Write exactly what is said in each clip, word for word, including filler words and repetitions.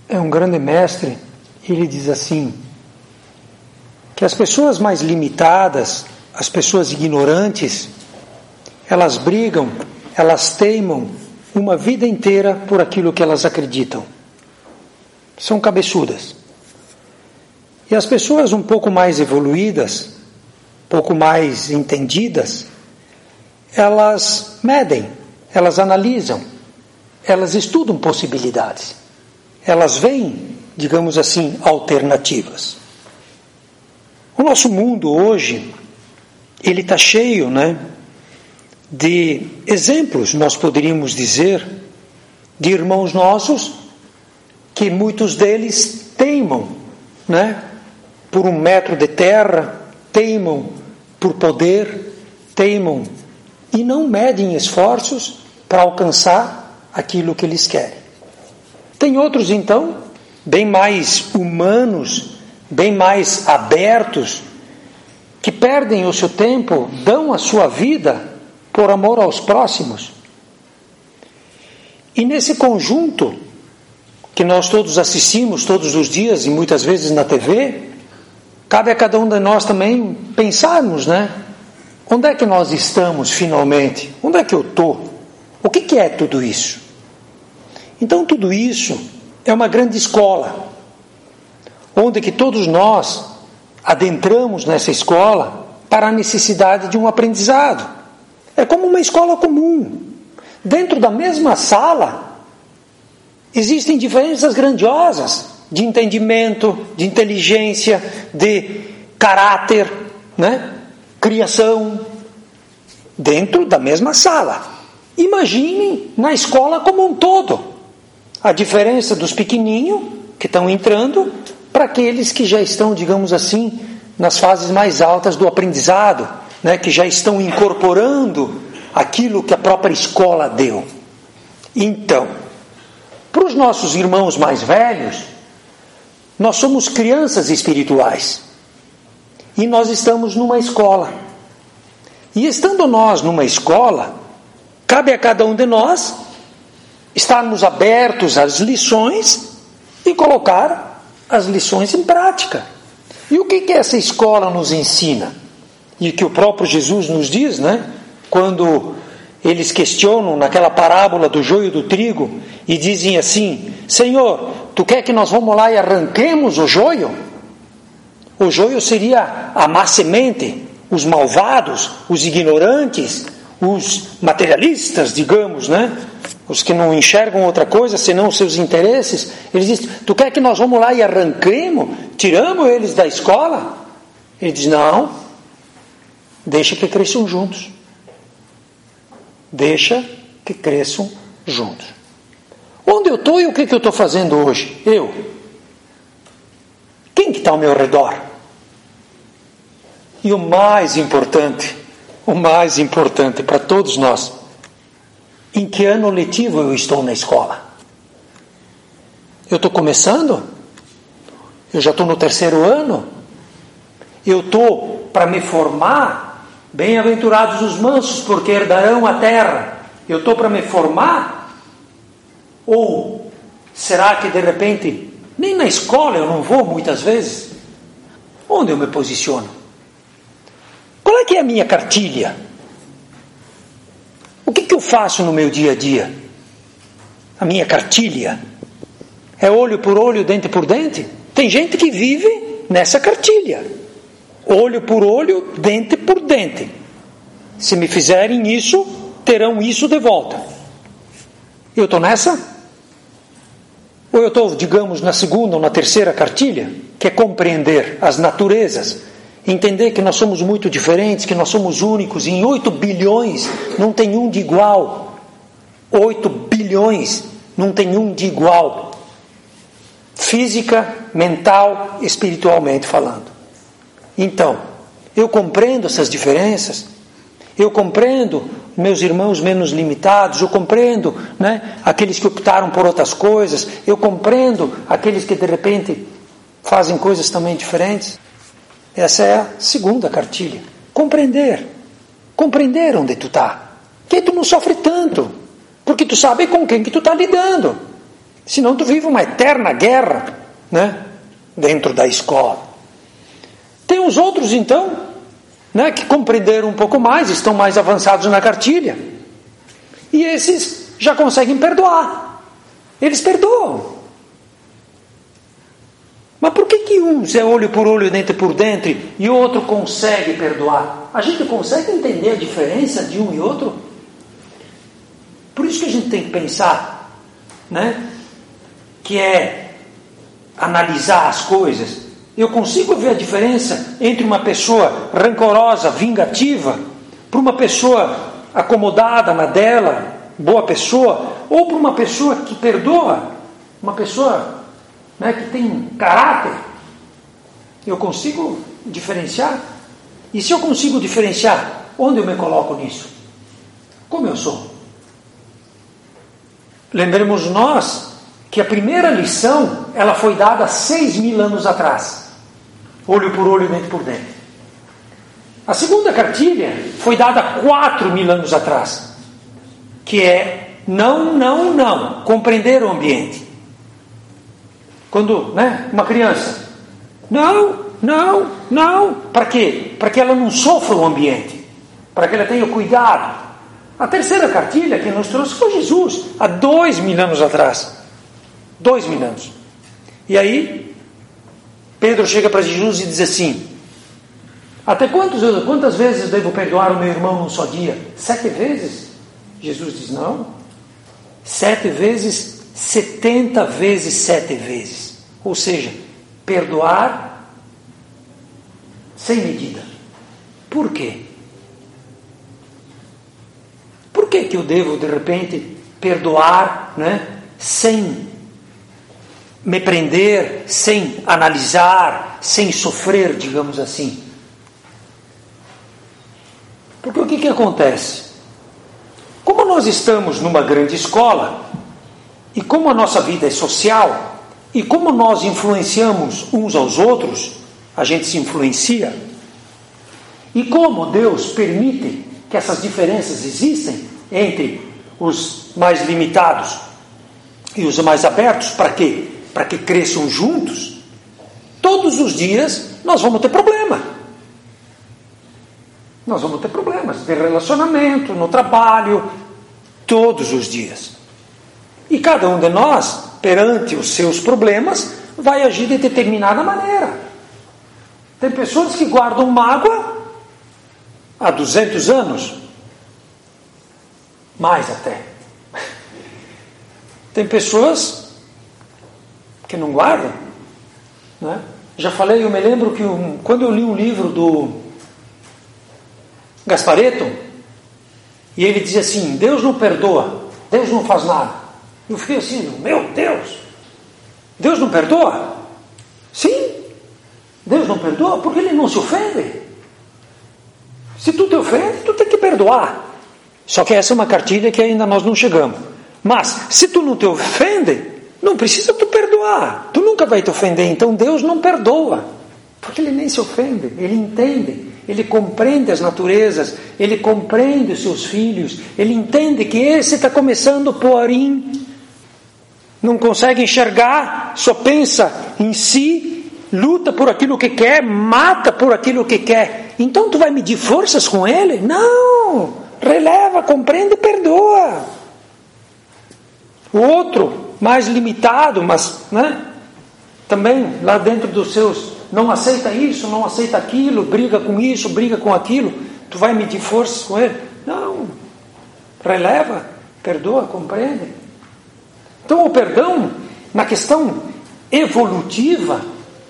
é um grande mestre. Ele diz assim, que as pessoas mais limitadas, as pessoas ignorantes, elas brigam, elas teimam uma vida inteira por aquilo que elas acreditam. São cabeçudas. E as pessoas um pouco mais evoluídas, um pouco mais entendidas, elas medem, elas analisam, elas estudam possibilidades, elas veem, digamos assim, alternativas. O nosso mundo hoje, ele está cheio, né, de exemplos, nós poderíamos dizer, de irmãos nossos, que muitos deles teimam, né, por um metro de terra, teimam por poder, teimam e não medem esforços para alcançar aquilo que eles querem. Tem outros, então, bem mais humanos, bem mais abertos, que perdem o seu tempo, dão a sua vida por amor aos próximos. E nesse conjunto, que nós todos assistimos todos os dias e muitas vezes na T V, cabe a cada um de nós também pensarmos, né? Onde é que nós estamos finalmente? Onde é que eu estou? O que, que é tudo isso? Então tudo isso é uma grande escola, onde que todos nós adentramos nessa escola para a necessidade de um aprendizado. É como uma escola comum. Dentro da mesma sala existem diferenças grandiosas de entendimento, de inteligência, de caráter, né? Criação, dentro da mesma sala. Imaginem na escola como um todo a diferença dos pequenininhos que estão entrando para aqueles que já estão, digamos assim, nas fases mais altas do aprendizado, né? Que já estão incorporando aquilo que a própria escola deu. Então, para os nossos irmãos mais velhos, nós somos crianças espirituais e nós estamos numa escola. E estando nós numa escola, cabe a cada um de nós estarmos abertos às lições e colocar as lições em prática. E o que que essa escola nos ensina? E que o próprio Jesus nos diz, né? Quando eles questionam naquela parábola do joio e do trigo e dizem assim: Senhor, tu quer que nós vamos lá e arranquemos o joio? O joio seria a má semente, os malvados, os ignorantes, os materialistas, digamos, né? Os que não enxergam outra coisa senão os seus interesses. Eles dizem: tu quer que nós vamos lá e arranquemos, tiramos eles da escola? Ele diz: não, deixa que cresçam juntos. Deixa que cresçam juntos. Onde eu estou e o que, que eu estou fazendo hoje? Eu. Quem que está ao meu redor? E o mais importante, o mais importante para todos nós, em que ano letivo eu estou na escola? Eu estou começando? Eu já estou no terceiro ano? Eu estou para me formar? Bem-aventurados os mansos, porque herdarão a terra. Eu estou para me formar? Ou será que de repente, nem na escola eu não vou muitas vezes? Onde eu me posiciono? Qual é que é a minha cartilha? O que que eu faço no meu dia a dia? A minha cartilha é olho por olho, dente por dente? Tem gente que vive nessa cartilha. Olho por olho, dente por dente. Se me fizerem isso, terão isso de volta. Eu estou nessa? Ou eu estou, digamos, na segunda ou na terceira cartilha, que é compreender as naturezas, entender que nós somos muito diferentes, que nós somos únicos, em oito bilhões não tem um de igual. oito bilhões não tem um de igual. Física, mental, espiritualmente falando. Então, eu compreendo essas diferenças, eu compreendo meus irmãos menos limitados, eu compreendo, né, aqueles que optaram por outras coisas, eu compreendo aqueles que de repente fazem coisas também diferentes. Essa é a segunda cartilha. Compreender. Compreender onde tu está. Que tu não sofre tanto, porque tu sabe com quem que tu está lidando. Senão tu vive uma eterna guerra, né? Dentro da escola. Tem os outros, então, né, que compreenderam um pouco mais, estão mais avançados na cartilha. E esses já conseguem perdoar. Eles perdoam. Mas por que que um é olho por olho, dente por dente, e o outro consegue perdoar? A gente consegue entender a diferença de um e outro? Por isso que a gente tem que pensar, né? Que é analisar as coisas. Eu consigo ver a diferença entre uma pessoa rancorosa, vingativa, para uma pessoa acomodada na dela, boa pessoa, ou para uma pessoa que perdoa, uma pessoa, né, que tem caráter. Eu consigo diferenciar? E se eu consigo diferenciar, onde eu me coloco nisso? Como eu sou? Lembremos nós que a primeira lição, ela foi dada seis mil anos atrás. Olho por olho, dente por dente. A segunda cartilha foi dada quatro mil anos atrás. Que é não, não, não. Compreender o ambiente. Quando, né, uma criança, não, não, não. Para quê? Para que ela não sofra o ambiente. Para que ela tenha cuidado. A terceira cartilha que nos trouxe foi Jesus, há dois mil anos atrás. Dois mil anos. E aí, Pedro chega para Jesus e diz assim: até quantos, quantas vezes devo perdoar o meu irmão num só dia? Sete vezes? Jesus diz: não. Sete vezes, setenta vezes sete vezes. Ou seja, perdoar sem medida. Por quê? Por que que eu devo, de repente, perdoar, né, sem me prender, sem analisar, sem sofrer, digamos assim? Porque o que que acontece? Como nós estamos numa grande escola, e como a nossa vida é social, e como nós influenciamos uns aos outros, a gente se influencia, e como Deus permite que essas diferenças existem entre os mais limitados e os mais abertos, para quê? Para que cresçam juntos, todos os dias nós vamos ter problema. Nós vamos ter problemas de relacionamento, no trabalho, todos os dias. E cada um de nós, perante os seus problemas, vai agir de determinada maneira. Tem pessoas que guardam mágoa há duzentos anos, mais até. Tem pessoas que não guardam, né? Já falei, eu me lembro que um, quando eu li um livro do Gasparetto, e ele dizia assim: Deus não perdoa, Deus não faz nada. Eu fiquei assim: meu Deus, Deus não perdoa? Sim, Deus não perdoa porque Ele não se ofende. Se tu te ofende, tu tem que perdoar. Só que essa é uma cartilha que ainda nós não chegamos. Mas, se tu não te ofende, não precisa tu perdoar. Tu nunca vai te ofender. Então Deus não perdoa. Porque Ele nem se ofende. Ele entende. Ele compreende as naturezas. Ele compreende os seus filhos. Ele entende que esse está começando porim. Não consegue enxergar. Só pensa em si. Luta por aquilo que quer. Mata por aquilo que quer. Então tu vai medir forças com ele? Não. Releva, compreende e perdoa. O outro, mais limitado, mas, né, também lá dentro dos seus, não aceita isso, não aceita aquilo, briga com isso, briga com aquilo, tu vai medir forças com ele? Não. Releva, perdoa, compreende. Então o perdão, na questão evolutiva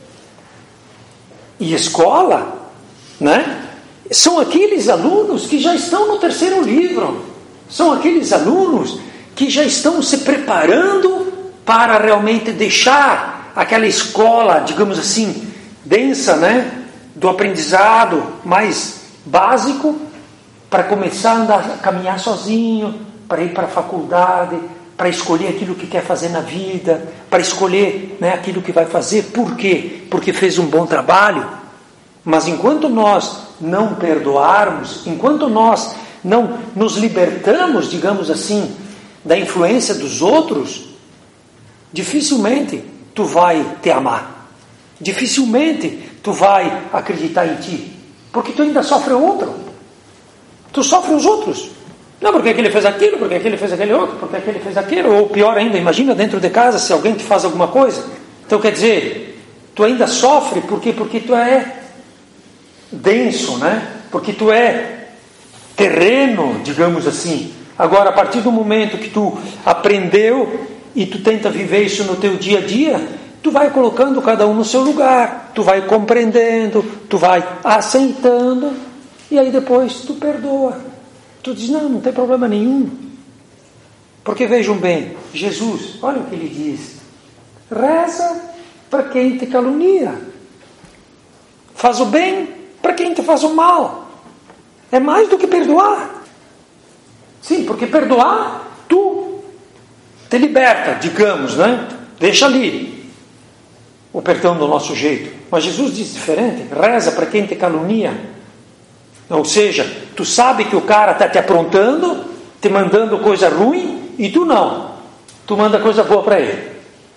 e escola, né, são aqueles alunos que já estão no terceiro livro. São aqueles alunos que já estão se preparando para realmente deixar aquela escola, digamos assim, densa, né, do aprendizado mais básico, para começar a andar, a caminhar sozinho, para ir para a faculdade, para escolher aquilo que quer fazer na vida, para escolher, né, aquilo que vai fazer. Por quê? Porque fez um bom trabalho. Mas enquanto nós não perdoarmos, enquanto nós não nos libertamos, digamos assim, da influência dos outros, dificilmente tu vai te amar. Dificilmente tu vai acreditar em ti. Porque tu ainda sofre o outro. Tu sofre os outros. Não, porque aquele fez aquilo, porque aquele fez aquele outro, porque aquele fez aquilo. Ou pior ainda, imagina dentro de casa se alguém te faz alguma coisa. Então quer dizer, tu ainda sofre porque, porque tu é denso, né? Porque tu é terreno, digamos assim. Agora, a partir do momento que tu aprendeu e tu tenta viver isso no teu dia a dia, tu vai colocando cada um no seu lugar, tu vai compreendendo, tu vai aceitando, e aí depois tu perdoa. Tu diz, não, não tem problema nenhum. Porque vejam bem, Jesus, olha o que ele diz: reza para quem te calunia, faz o bem para quem te faz o mal. É mais do que perdoar. Sim, porque perdoar, tu te liberta, digamos, né? Deixa ali o perdão do nosso jeito. Mas Jesus diz diferente: reza para quem te calunia. Ou seja, tu sabe que o cara está te aprontando, te mandando coisa ruim, e tu não. Tu manda coisa boa para ele.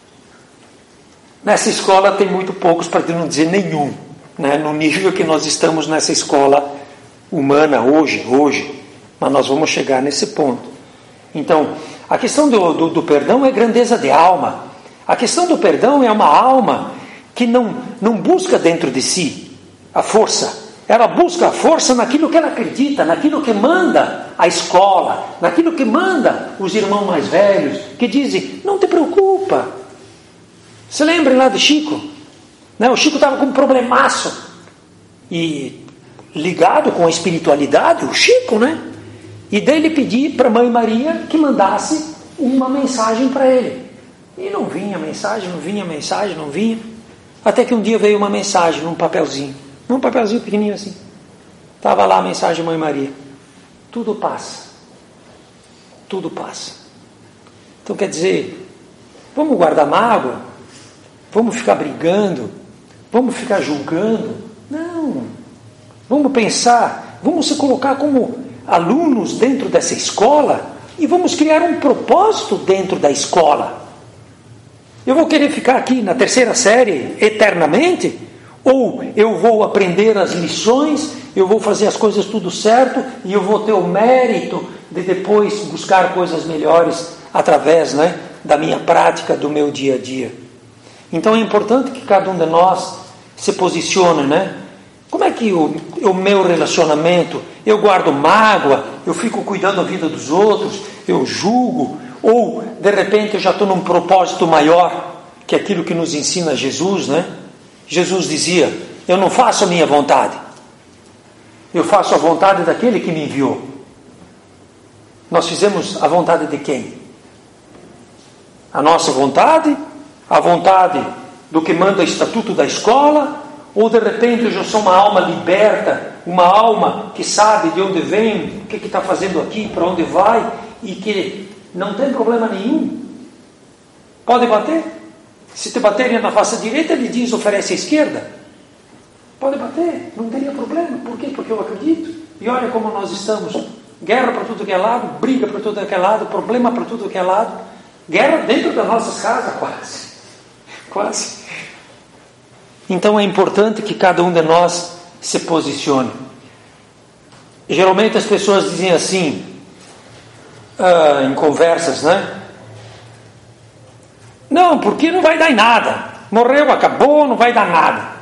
Nessa escola tem muito poucos, para não dizer nenhum, né? No nível que nós estamos nessa escola humana hoje, hoje. Mas nós vamos chegar nesse ponto. Então, a questão do, do, do perdão é grandeza de alma. A questão do perdão é uma alma que não, não busca dentro de si a força. Ela busca a força naquilo que ela acredita, naquilo que manda a escola, naquilo que manda os irmãos mais velhos, que dizem, não te preocupa. Você lembra lá do Chico? Né? O Chico estava com um problemaço. E ligado com a espiritualidade, o Chico, né? E daí ele pediu para a Mãe Maria que mandasse uma mensagem para ele. E não vinha mensagem, não vinha mensagem, não vinha. Até que um dia veio uma mensagem num papelzinho. Num papelzinho pequenininho assim. Estava lá a mensagem de Mãe Maria. Tudo passa. Tudo passa. Então quer dizer, vamos guardar mágoa? Vamos ficar brigando? Vamos ficar julgando? Não. Vamos pensar, vamos se colocar como alunos dentro dessa escola e vamos criar um propósito dentro da escola. Eu vou querer ficar aqui na terceira série eternamente? Ou eu vou aprender as lições, eu vou fazer as coisas tudo certo e eu vou ter o mérito de depois buscar coisas melhores através, né, da minha prática, do meu dia a dia. Então é importante que cada um de nós se posicione, né? Como é que o, o meu relacionamento, eu guardo mágoa, eu fico cuidando da vida dos outros, eu julgo, ou de repente eu já estou num propósito maior, que é aquilo que nos ensina Jesus, né? Jesus dizia, eu não faço a minha vontade, eu faço a vontade daquele que me enviou. Nós fizemos a vontade de quem? A nossa vontade, a vontade do que manda o estatuto da escola, ou de repente eu já sou uma alma liberta, uma alma que sabe de onde vem, o que está fazendo aqui, para onde vai, e que não tem problema nenhum. Pode bater? Se te baterem na face direita, ele diz, oferece a esquerda. Pode bater, não teria problema. Por quê? Porque eu acredito. E olha como nós estamos. Guerra para tudo que é lado, briga para tudo que é lado, problema para tudo que é lado. Guerra dentro das nossas casas, quase. Quase. Então é importante que cada um de nós se posicione. E, geralmente as pessoas dizem assim, uh, em conversas, né? Não, porque não vai dar em nada. Morreu, acabou, não vai dar nada.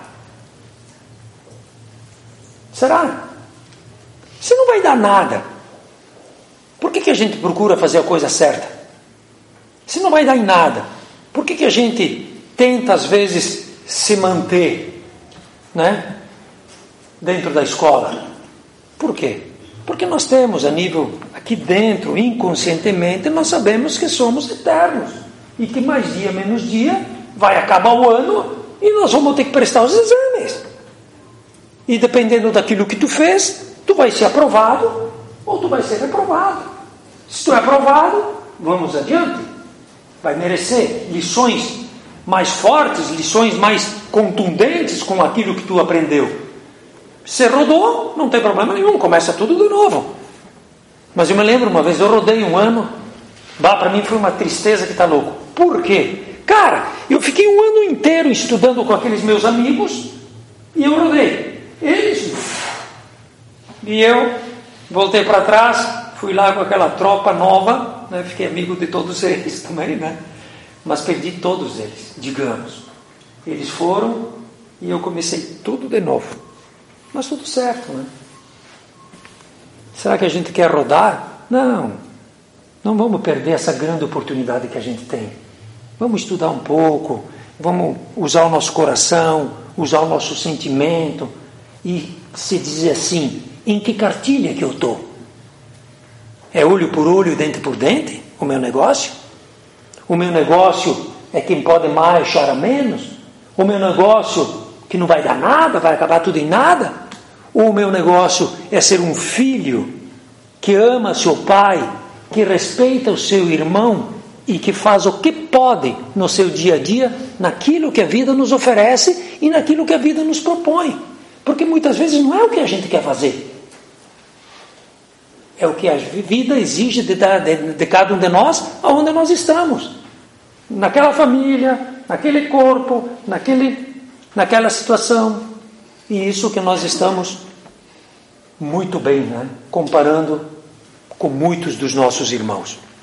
Será? Se não vai dar nada, por que, que a gente procura fazer a coisa certa? Se não vai dar em nada, por que, que a gente tenta às vezes se manter, né, dentro da escola? Por quê? Porque nós temos a nível aqui dentro, inconscientemente, nós sabemos que somos eternos. E que mais dia, menos dia, vai acabar o ano e nós vamos ter que prestar os exames. E dependendo daquilo que tu fez, tu vai ser aprovado ou tu vai ser reprovado. Se tu é aprovado, vamos adiante. Vai merecer lições mais fortes, lições mais contundentes com aquilo que tu aprendeu. Se rodou, não tem problema nenhum, começa tudo de novo. Mas eu me lembro uma vez, eu rodei um ano, bah, para mim foi uma tristeza que está louco. Por quê? Cara, eu fiquei um ano inteiro estudando com aqueles meus amigos e eu rodei. Eles... E eu voltei para trás, fui lá com aquela tropa nova, né? Fiquei amigo de todos eles também, né? Mas perdi todos eles, digamos. Eles foram e eu comecei tudo de novo. Mas tudo certo, né? Será que a gente quer rodar? Não. Não vamos perder essa grande oportunidade que a gente tem. Vamos estudar um pouco, vamos usar o nosso coração, usar o nosso sentimento e se dizer assim, em que cartilha que eu estou? É olho por olho, dente por dente? O meu negócio? O meu negócio é quem pode mais, chora menos? O meu negócio que não vai dar nada, vai acabar tudo em nada? Ou o meu negócio é ser um filho que ama seu pai, que respeita o seu irmão e que faz o que pode no seu dia a dia, naquilo que a vida nos oferece e naquilo que a vida nos propõe? Porque muitas vezes não é o que a gente quer fazer. É o que a vida exige de, de, de cada um de nós, aonde nós estamos. Naquela família, naquele corpo, naquele, naquela situação. E isso que nós estamos muito bem, né? Comparando com muitos dos nossos irmãos.